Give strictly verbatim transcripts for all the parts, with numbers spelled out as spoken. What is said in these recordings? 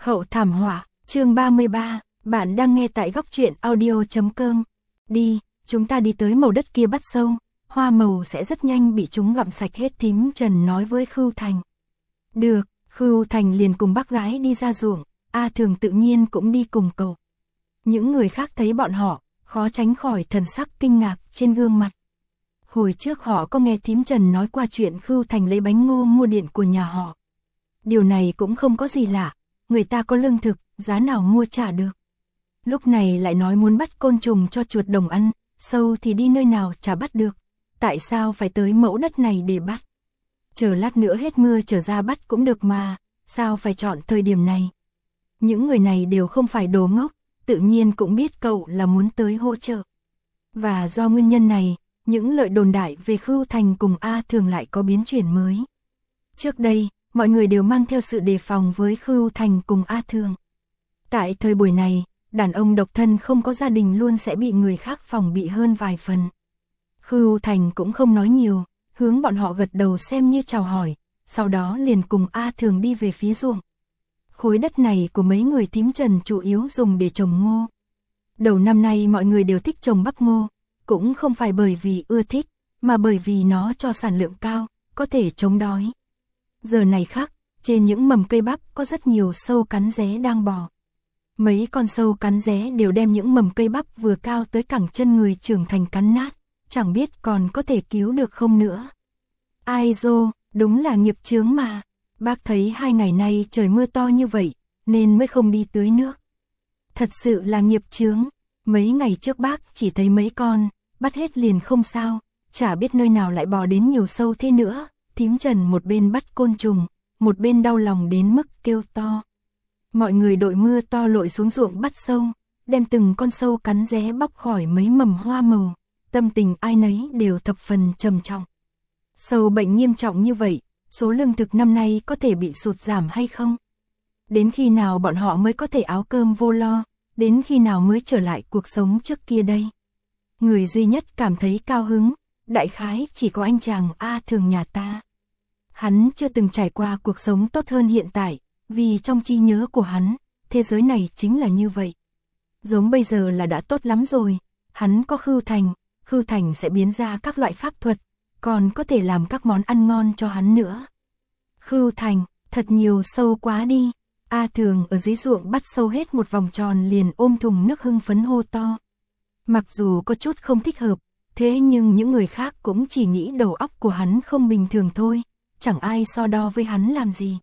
Hậu thảm họa, chương ba mươi ba, bạn đang nghe tại góc truyện audio chấm com. Đi, chúng ta đi tới màu đất kia bắt sâu, hoa màu sẽ rất nhanh bị chúng gặm sạch hết, thím Trần nói với Khưu Thành. Được, Khưu Thành liền cùng bác gái đi ra ruộng, A Thường tự nhiên cũng đi cùng cậu. Những người khác thấy bọn họ, khó tránh khỏi thần sắc kinh ngạc trên gương mặt. Hồi trước họ có nghe thím Trần nói qua chuyện Khưu Thành lấy bánh ngô mua điện của nhà họ. Điều này cũng không có gì lạ, người ta có lương thực, giá nào mua trả được. Lúc này lại nói muốn bắt côn trùng cho chuột đồng ăn, sâu thì đi nơi nào chả bắt được. Tại sao phải tới mẫu đất này để bắt? Chờ lát nữa hết mưa trở ra bắt cũng được mà, sao phải chọn thời điểm này? Những người này đều không phải đồ ngốc, tự nhiên cũng biết cậu là muốn tới hỗ trợ. Và do nguyên nhân này, những lời đồn đại về Khưu Thành cùng A Thường lại có biến chuyển mới. Trước đây, mọi người đều mang theo sự đề phòng với Khưu Thành cùng A Thường. Tại thời buổi này, đàn ông độc thân không có gia đình luôn sẽ bị người khác phòng bị hơn vài phần. Khưu Thành cũng không nói nhiều, hướng bọn họ gật đầu xem như chào hỏi, sau đó liền cùng A Thường đi về phía ruộng. Khối đất này của mấy người thím Trần chủ yếu dùng để trồng ngô. Đầu năm nay mọi người đều thích trồng bắp ngô, cũng không phải bởi vì ưa thích, mà bởi vì nó cho sản lượng cao, có thể chống đói. Giờ này khác, trên những mầm cây bắp có rất nhiều sâu cắn ré đang bò. Mấy con sâu cắn ré đều đem những mầm cây bắp vừa cao tới cẳng chân người trưởng thành cắn nát, chẳng biết còn có thể cứu được không nữa. Ai dô, đúng là nghiệp chướng mà. Bác thấy hai ngày nay trời mưa to như vậy, nên mới không đi tưới nước. Thật sự là nghiệp chướng, mấy ngày trước bác chỉ thấy mấy con, bắt hết liền không sao, chả biết nơi nào lại bò đến nhiều sâu thế nữa. Thím Trần một bên bắt côn trùng, một bên đau lòng đến mức kêu to. Mọi người đội mưa to lội xuống ruộng bắt sâu, đem từng con sâu cắn ré bóc khỏi mấy mầm hoa màu, tâm tình ai nấy đều thập phần trầm trọng. Sâu bệnh nghiêm trọng như vậy, số lương thực năm nay có thể bị sụt giảm hay không? Đến khi nào bọn họ mới có thể áo cơm vô lo, đến khi nào mới trở lại cuộc sống trước kia đây? Người duy nhất cảm thấy cao hứng, đại khái chỉ có anh chàng A Thường nhà ta. Hắn chưa từng trải qua cuộc sống tốt hơn hiện tại, vì trong trí nhớ của hắn, thế giới này chính là như vậy. Giống bây giờ là đã tốt lắm rồi, hắn có Khưu Thành, Khưu Thành sẽ biến ra các loại pháp thuật, còn có thể làm các món ăn ngon cho hắn nữa. Khưu Thành, thật nhiều sâu quá đi. A Thường ở dưới ruộng bắt sâu hết một vòng tròn liền ôm thùng nước hưng phấn hô to. Mặc dù có chút không thích hợp, thế nhưng những người khác cũng chỉ nghĩ đầu óc của hắn không bình thường thôi, chẳng ai so đo với hắn làm gì.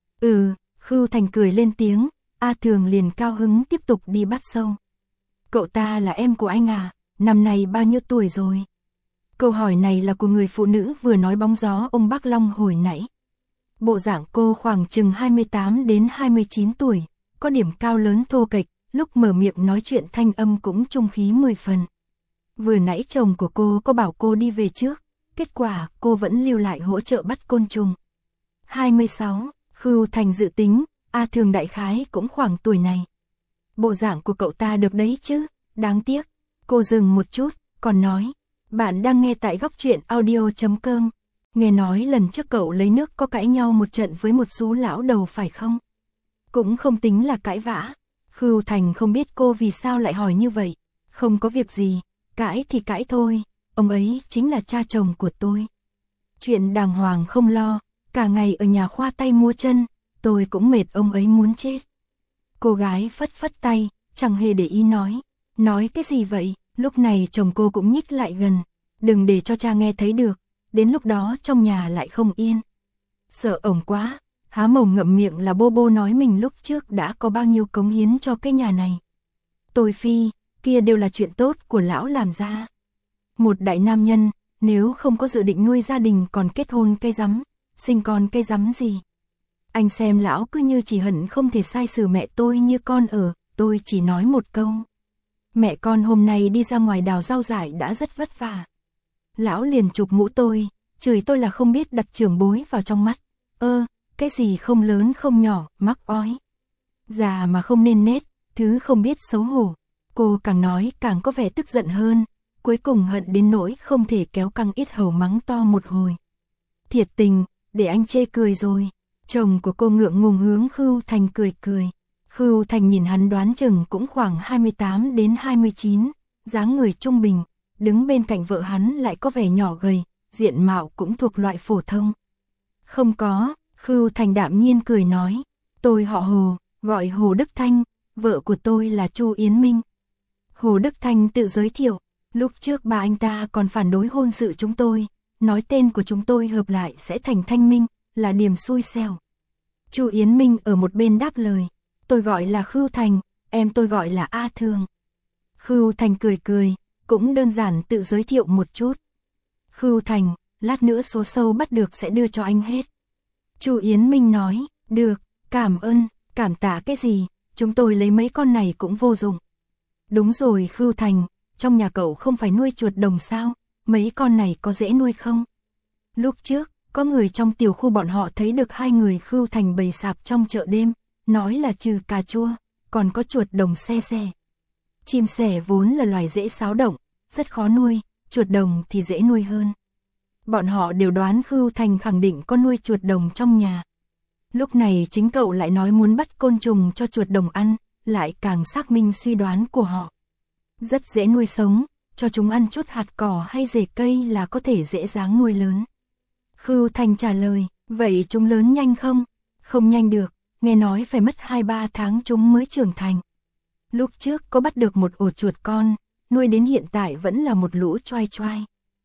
Ừ, Khưu Thành cười lên tiếng, A Thường liền cao hứng tiếp tục đi bắt sâu. Cậu ta là em của anh à, năm nay bao nhiêu tuổi rồi? Câu hỏi này là của người phụ nữ vừa nói bóng gió ông Bác Long hồi nãy. Bộ dạng cô khoảng chừng hai mươi tám đến hai mươi chín tuổi, có điểm cao lớn thô kệch, lúc mở miệng nói chuyện thanh âm cũng trung khí mười phần. Vừa nãy chồng của cô có bảo cô đi về trước, kết quả cô vẫn lưu lại hỗ trợ bắt côn trùng. hai mươi sáu, Khưu Thành dự tính, A Thường đại khái cũng khoảng tuổi này. Bộ dạng của cậu ta được đấy chứ, đáng tiếc. Cô dừng một chút, còn nói, bạn đang nghe tại góc truyện audio chấm com. Nghe nói lần trước cậu lấy nước có cãi nhau một trận với một sú lão đầu phải không? Cũng không tính là cãi vã. Khưu Thành không biết cô vì sao lại hỏi như vậy. Không có việc gì, cãi thì cãi thôi, ông ấy chính là cha chồng của tôi. Chuyện đàng hoàng không lo, cả ngày ở nhà khoa tay múa chân, tôi cũng mệt ông ấy muốn chết. Cô gái phất phất tay, chẳng hề để ý nói. Nói cái gì vậy? Lúc này chồng cô cũng nhích lại gần. Đừng để cho cha nghe thấy được, đến lúc đó trong nhà lại không yên. Sợ ổng quá, há mồm ngậm miệng là bô bô nói mình lúc trước đã có bao nhiêu cống hiến cho cái nhà này. Tôi phi, kia đều là chuyện tốt của lão làm ra. Một đại nam nhân, nếu không có dự định nuôi gia đình còn kết hôn cây rắm, sinh con cây rắm gì. Anh xem lão cứ như chỉ hận không thể sai xử mẹ tôi như con ở, tôi chỉ nói một câu. Mẹ con hôm nay đi ra ngoài đào rau dại đã rất vất vả. Lão liền chụp mũ tôi, chửi tôi là không biết đặt trưởng bối vào trong mắt. Ơ, cái gì không lớn không nhỏ, mắc ói. Già mà không nên nết, thứ không biết xấu hổ. Cô càng nói càng có vẻ tức giận hơn, cuối cùng hận đến nỗi không thể kéo căng ít hầu mắng to một hồi. Thiệt tình, để anh chê cười rồi. Chồng của cô ngượng ngùng hướng Khưu Thành cười cười. Khưu Thành nhìn hắn đoán chừng cũng khoảng hai mươi tám đến hai mươi chín, dáng người trung bình, đứng bên cạnh vợ hắn lại có vẻ nhỏ gầy, diện mạo cũng thuộc loại phổ thông. Không có, Khưu Thành đạm nhiên cười nói, tôi họ Hồ, gọi Hồ Đức Thanh, vợ của tôi là Chu Yến Minh. Hồ Đức Thanh tự giới thiệu, lúc trước bà anh ta còn phản đối hôn sự chúng tôi, nói tên của chúng tôi hợp lại sẽ thành Thanh Minh, là điểm xui xẻo. Chu Yến Minh ở một bên đáp lời, tôi gọi là Khưu Thành, em tôi gọi là A Thường. Khưu Thành cười cười, cũng đơn giản tự giới thiệu một chút. Khưu Thành, lát nữa số sâu bắt được sẽ đưa cho anh hết. Chu Yến Minh nói, được, cảm ơn, cảm tạ cái gì, chúng tôi lấy mấy con này cũng vô dụng. Đúng rồi Khưu Thành, trong nhà cậu không phải nuôi chuột đồng sao, mấy con này có dễ nuôi không? Lúc trước, có người trong tiểu khu bọn họ thấy được hai người Khưu Thành bày sạp trong chợ đêm, nói là trừ cà chua, còn có chuột đồng xe xe. Chim sẻ vốn là loài dễ xáo động, rất khó nuôi, chuột đồng thì dễ nuôi hơn. Bọn họ đều đoán Khưu Thành khẳng định có nuôi chuột đồng trong nhà. Lúc này chính cậu lại nói muốn bắt côn trùng cho chuột đồng ăn, lại càng xác minh suy đoán của họ. Rất dễ nuôi sống, cho chúng ăn chút hạt cỏ hay rễ cây là có thể dễ dàng nuôi lớn. Khưu Thành trả lời, vậy chúng lớn nhanh không? Không nhanh được, nghe nói phải mất hai ba tháng chúng mới trưởng thành. Lúc trước có bắt được một ổ chuột con, nuôi đến hiện tại vẫn là một lũ choai choai.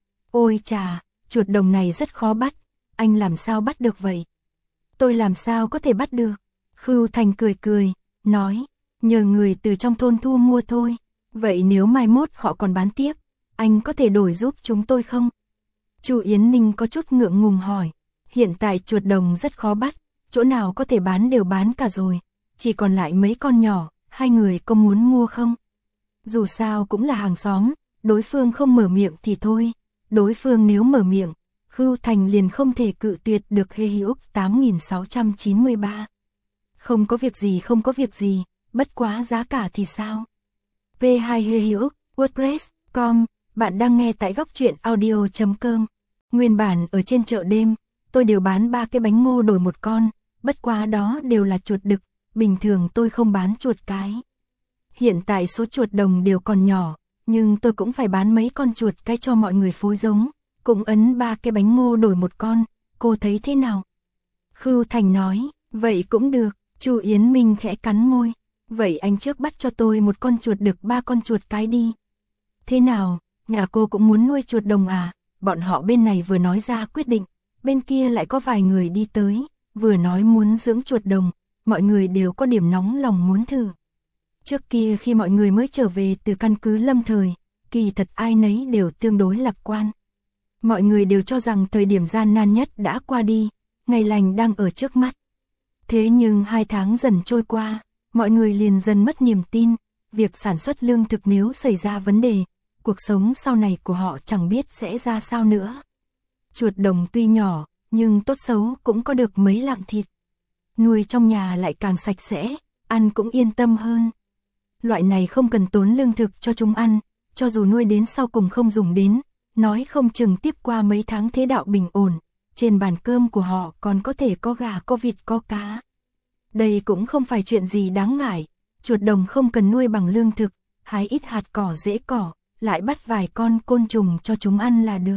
Ôi chà, chuột đồng này rất khó bắt, anh làm sao bắt được vậy? Tôi làm sao có thể bắt được? Khưu Thành cười cười, nói, nhờ người từ trong thôn thu mua thôi. Vậy nếu mai mốt họ còn bán tiếp, anh có thể đổi giúp chúng tôi không? Chu Yến Ninh có chút ngượng ngùng hỏi, hiện tại chuột đồng rất khó bắt, chỗ nào có thể bán đều bán cả rồi, chỉ còn lại mấy con nhỏ, hai người có muốn mua không? Dù sao cũng là hàng xóm, đối phương không mở miệng thì thôi, đối phương nếu mở miệng, Khưu Thành liền không thể cự tuyệt được. Hê Hữu tám nghìn sáu trăm chín mươi ba. Không có việc gì không có việc gì, bất quá giá cả thì sao? pê hai Hê Hữu, WordPress chấm com, bạn đang nghe tại góc truyện audio chấm com. Nguyên bản ở trên chợ đêm, tôi đều bán ba cái bánh ngô đổi một con, bất quá đó đều là chuột đực, bình thường tôi không bán chuột cái. Hiện tại số chuột đồng đều còn nhỏ, nhưng tôi cũng phải bán mấy con chuột cái cho mọi người phối giống, cũng ấn ba cái bánh ngô đổi một con, cô thấy thế nào? Khưu Thành nói, vậy cũng được. Chu Yến Minh khẽ cắn môi, vậy anh trước bắt cho tôi một con chuột đực ba con chuột cái đi. Thế nào, nhà cô cũng muốn nuôi chuột đồng à? Bọn họ bên này vừa nói ra quyết định, bên kia lại có vài người đi tới, vừa nói muốn dưỡng chuột đồng, mọi người đều có điểm nóng lòng muốn thử. Trước kia khi mọi người mới trở về từ căn cứ Lâm Thời, kỳ thật ai nấy đều tương đối lạc quan. Mọi người đều cho rằng thời điểm gian nan nhất đã qua đi, ngày lành đang ở trước mắt. Thế nhưng hai tháng dần trôi qua, mọi người liền dần mất niềm tin, việc sản xuất lương thực nếu xảy ra vấn đề, cuộc sống sau này của họ chẳng biết sẽ ra sao nữa. Chuột đồng tuy nhỏ, nhưng tốt xấu cũng có được mấy lạng thịt. Nuôi trong nhà lại càng sạch sẽ, ăn cũng yên tâm hơn. Loại này không cần tốn lương thực cho chúng ăn, cho dù nuôi đến sau cùng không dùng đến, nói không chừng tiếp qua mấy tháng thế đạo bình ổn, trên bàn cơm của họ còn có thể có gà có vịt có cá. Đây cũng không phải chuyện gì đáng ngại, chuột đồng không cần nuôi bằng lương thực, hái ít hạt cỏ rễ cỏ, lại bắt vài con côn trùng cho chúng ăn là được.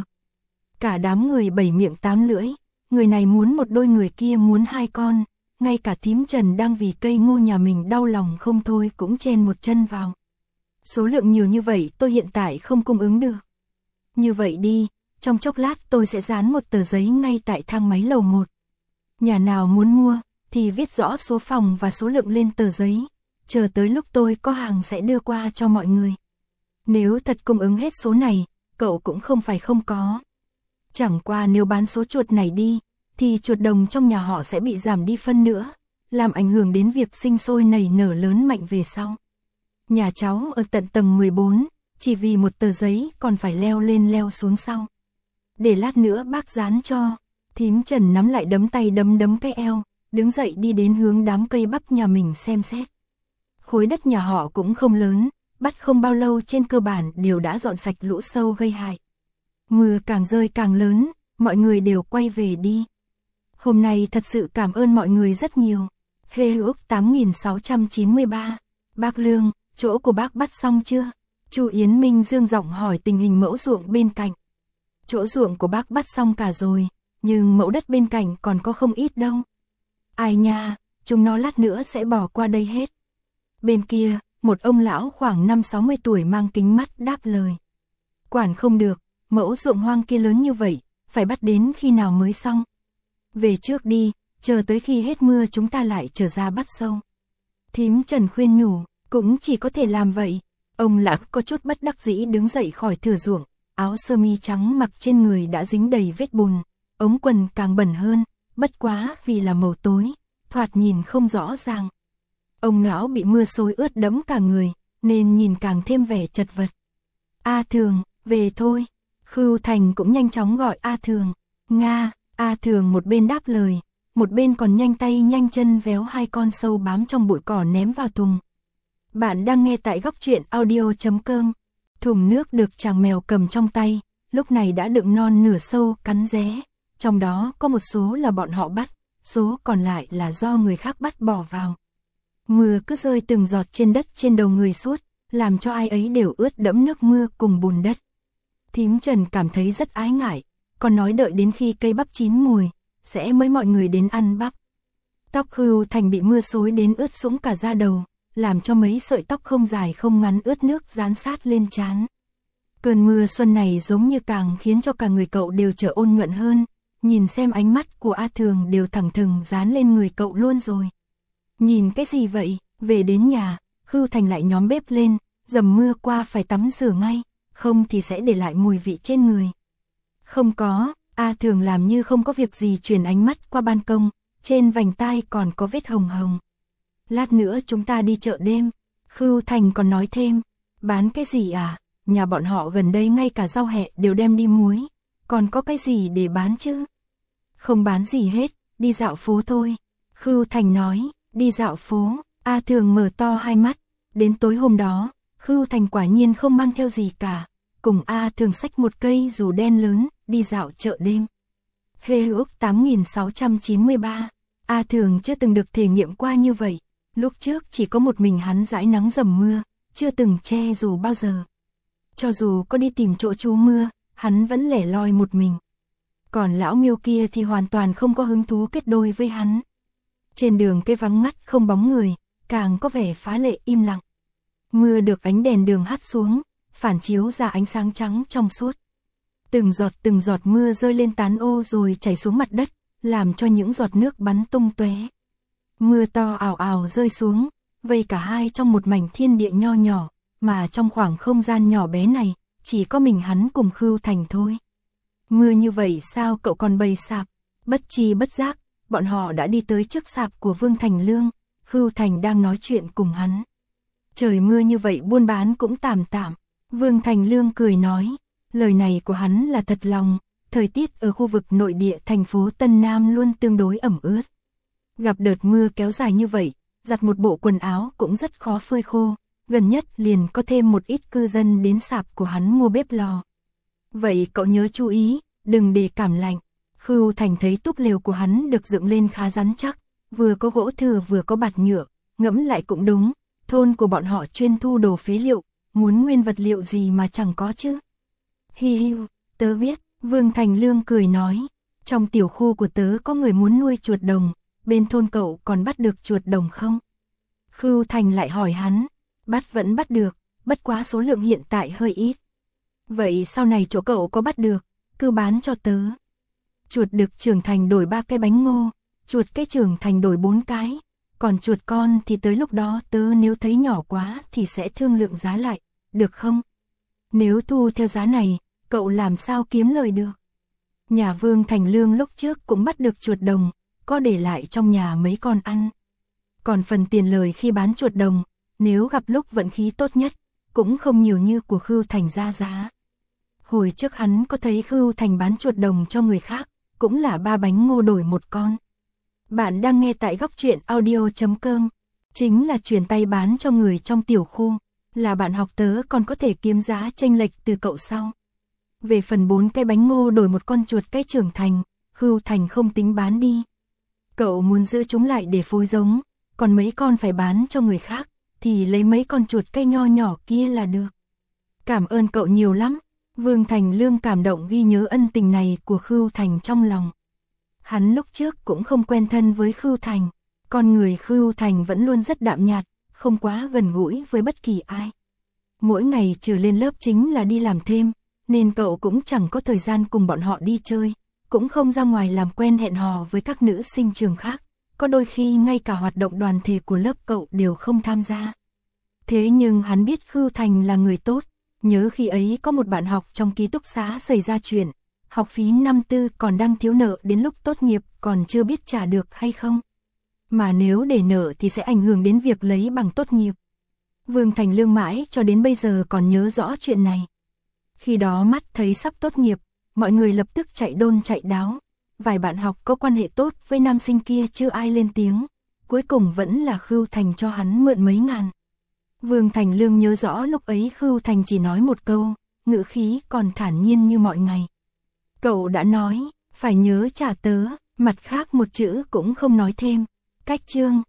Cả đám người bảy miệng tám lưỡi, người này muốn một đôi người kia muốn hai con, ngay cả thím Trần đang vì cây ngô nhà mình đau lòng không thôi cũng chen một chân vào. Số lượng nhiều như vậy tôi hiện tại không cung ứng được. Như vậy đi, trong chốc lát tôi sẽ dán một tờ giấy ngay tại thang máy lầu một. Nhà nào muốn mua, thì viết rõ số phòng và số lượng lên tờ giấy, chờ tới lúc tôi có hàng sẽ đưa qua cho mọi người. Nếu thật cung ứng hết số này, cậu cũng không phải không có. Chẳng qua nếu bán số chuột này đi, thì chuột đồng trong nhà họ sẽ bị giảm đi phân nữa, làm ảnh hưởng đến việc sinh sôi nảy nở lớn mạnh về sau. Nhà cháu ở tận tầng mười bốn, chỉ vì một tờ giấy còn phải leo lên leo xuống sau. Để lát nữa bác dán cho. Thím Trần nắm lại đấm tay đấm đấm cái eo, đứng dậy đi đến hướng đám cây bắp nhà mình xem xét. Khối đất nhà họ cũng không lớn, bắt không bao lâu trên cơ bản đều đã dọn sạch lũ sâu gây hại. Mưa càng rơi càng lớn, mọi người đều quay về đi. Hôm nay thật sự cảm ơn mọi người rất nhiều. Hê ước tám nghìn sáu trăm chín mươi ba. Bác Lương, chỗ của bác bắt xong chưa? Chu Yến Minh dương giọng hỏi tình hình mẫu ruộng bên cạnh. Chỗ ruộng của bác bắt xong cả rồi, nhưng mẫu đất bên cạnh còn có không ít đâu. Ai nha, chúng nó lát nữa sẽ bỏ qua đây hết. Bên kia, một ông lão khoảng năm sáu mươi tuổi mang kính mắt đáp lời. Quản không được, mẫu ruộng hoang kia lớn như vậy, phải bắt đến khi nào mới xong? Về trước đi, chờ tới khi hết mưa chúng ta lại trở ra bắt sâu. Thím Trần khuyên nhủ, cũng chỉ có thể làm vậy. Ông lão có chút bất đắc dĩ đứng dậy khỏi thửa ruộng, áo sơ mi trắng mặc trên người đã dính đầy vết bùn, ống quần càng bẩn hơn, bất quá vì là màu tối, thoạt nhìn không rõ ràng. Ông lão bị mưa xối ướt đẫm cả người, nên nhìn càng thêm vẻ chật vật. A Thường, về thôi. Khưu Thành cũng nhanh chóng gọi A Thường. Nga, A Thường một bên đáp lời, một bên còn nhanh tay nhanh chân véo hai con sâu bám trong bụi cỏ ném vào thùng. Bạn đang nghe tại góc truyện audio chấm com. Thùng nước được chàng mèo cầm trong tay, lúc này đã đựng non nửa sâu cắn ré. Trong đó có một số là bọn họ bắt, số còn lại là do người khác bắt bỏ vào. Mưa cứ rơi từng giọt trên đất trên đầu người suốt, làm cho ai ấy đều ướt đẫm nước mưa cùng bùn đất. Thím Trần cảm thấy rất ái ngại, còn nói đợi đến khi cây bắp chín mùi, sẽ mới mọi người đến ăn bắp. Tóc Khưu Thành bị mưa xối đến ướt sũng cả da đầu, làm cho mấy sợi tóc không dài không ngắn ướt nước dán sát lên trán. Cơn mưa xuân này giống như càng khiến cho cả người cậu đều trở ôn nhuận hơn, nhìn xem ánh mắt của A Thường đều thẳng thừng dán lên người cậu luôn rồi. Nhìn cái gì vậy? Về đến nhà, Khưu Thành lại nhóm bếp lên, dầm mưa qua phải tắm rửa ngay, không thì sẽ để lại mùi vị trên người. Không có, A Thường làm như không có việc gì chuyển ánh mắt qua ban công, trên vành tai còn có vết hồng hồng. Lát nữa chúng ta đi chợ đêm. Khưu Thành còn nói thêm, bán cái gì à? Nhà bọn họ gần đây ngay cả rau hẹ đều đem đi muối, còn có cái gì để bán chứ? Không bán gì hết, đi dạo phố thôi. Khưu Thành nói, đi dạo phố. A Thường mở to hai mắt, đến tối hôm đó, Khưu Thành quả nhiên không mang theo gì cả, cùng A Thường xách một cây dù đen lớn, đi dạo chợ đêm. Hê ước tám nghìn sáu trăm chín mươi ba. A Thường chưa từng được thể nghiệm qua như vậy, lúc trước chỉ có một mình hắn dãi nắng dầm mưa, chưa từng che dù bao giờ. Cho dù có đi tìm chỗ trú mưa, hắn vẫn lẻ loi một mình. Còn lão Miêu kia thì hoàn toàn không có hứng thú kết đôi với hắn. Trên đường cây vắng ngắt không bóng người, càng có vẻ phá lệ im lặng. Mưa được ánh đèn đường hắt xuống, phản chiếu ra ánh sáng trắng trong suốt. Từng giọt từng giọt mưa rơi lên tán ô rồi chảy xuống mặt đất, làm cho những giọt nước bắn tung tóe. Mưa to ào ào rơi xuống, vây cả hai trong một mảnh thiên địa nho nhỏ, mà trong khoảng không gian nhỏ bé này, chỉ có mình hắn cùng Khưu Thành thôi. Mưa như vậy sao cậu còn bày sạp? Bất chi bất giác, bọn họ đã đi tới trước sạp của Vương Thành Lương, Khưu Thành đang nói chuyện cùng hắn. Trời mưa như vậy buôn bán cũng tạm tạm, Vương Thành Lương cười nói, lời này của hắn là thật lòng, thời tiết ở khu vực nội địa thành phố Tân Nam luôn tương đối ẩm ướt. Gặp đợt mưa kéo dài như vậy, giặt một bộ quần áo cũng rất khó phơi khô, gần nhất liền có thêm một ít cư dân đến sạp của hắn mua bếp lò. Vậy cậu nhớ chú ý, đừng để cảm lạnh. Khưu Thành thấy túp lều của hắn được dựng lên khá rắn chắc, vừa có gỗ thừa vừa có bạt nhựa, ngẫm lại cũng đúng, thôn của bọn họ chuyên thu đồ phế liệu, muốn nguyên vật liệu gì mà chẳng có chứ. Hi hi, tớ biết, Vương Thành Lương cười nói, trong tiểu khu của tớ có người muốn nuôi chuột đồng, bên thôn cậu còn bắt được chuột đồng không? Khưu Thành lại hỏi hắn, bắt vẫn bắt được, bất quá số lượng hiện tại hơi ít. Vậy sau này chỗ cậu có bắt được, cứ bán cho tớ. Chuột đực trưởng thành đổi ba cái bánh ngô, chuột cái trưởng thành đổi bốn cái, còn chuột con thì tới lúc đó tớ nếu thấy nhỏ quá thì sẽ thương lượng giá lại, được không? Nếu thu theo giá này, cậu làm sao kiếm lời được? Nhà Vương Thành Lương lúc trước cũng bắt được chuột đồng, có để lại trong nhà mấy con ăn. Còn phần tiền lời khi bán chuột đồng, nếu gặp lúc vận khí tốt nhất, cũng không nhiều như của Khưu Thành ra giá. Hồi trước hắn có thấy Khưu Thành bán chuột đồng cho người khác, cũng là ba bánh ngô đổi một con. Bạn đang nghe tại góc truyện audio chấm com, chính là chuyển tay bán cho người trong tiểu khu, là bạn học tớ còn có thể kiếm giá chênh lệch từ cậu sau. Về phần bốn cái bánh ngô đổi một con chuột cái trưởng thành, Khưu Thành không tính bán đi. Cậu muốn giữ chúng lại để phối giống, còn mấy con phải bán cho người khác, thì lấy mấy con chuột cây nho nhỏ kia là được. Cảm ơn cậu nhiều lắm. Vương Thành Lương cảm động ghi nhớ ân tình này của Khưu Thành trong lòng. Hắn lúc trước cũng không quen thân với Khưu Thành, con người Khưu Thành vẫn luôn rất đạm nhạt, không quá gần gũi với bất kỳ ai. Mỗi ngày trừ lên lớp chính là đi làm thêm, nên cậu cũng chẳng có thời gian cùng bọn họ đi chơi, cũng không ra ngoài làm quen hẹn hò với các nữ sinh trường khác, có đôi khi ngay cả hoạt động đoàn thể của lớp cậu đều không tham gia. Thế nhưng hắn biết Khưu Thành là người tốt, nhớ khi ấy có một bạn học trong ký túc xá xảy ra chuyện, học phí năm tư còn đang thiếu nợ đến lúc tốt nghiệp còn chưa biết trả được hay không. Mà nếu để nợ thì sẽ ảnh hưởng đến việc lấy bằng tốt nghiệp. Vương Thành Lương mãi cho đến bây giờ còn nhớ rõ chuyện này. Khi đó mắt thấy sắp tốt nghiệp, mọi người lập tức chạy đôn chạy đáo. Vài bạn học có quan hệ tốt với nam sinh kia chưa ai lên tiếng. Cuối cùng vẫn là Khưu Thành cho hắn mượn mấy ngàn. Vương Thành Lương nhớ rõ lúc ấy Khưu Thành chỉ nói một câu, ngữ khí còn thản nhiên như mọi ngày. Cậu đã nói, phải nhớ trả tớ, mặt khác một chữ cũng không nói thêm. Cách chương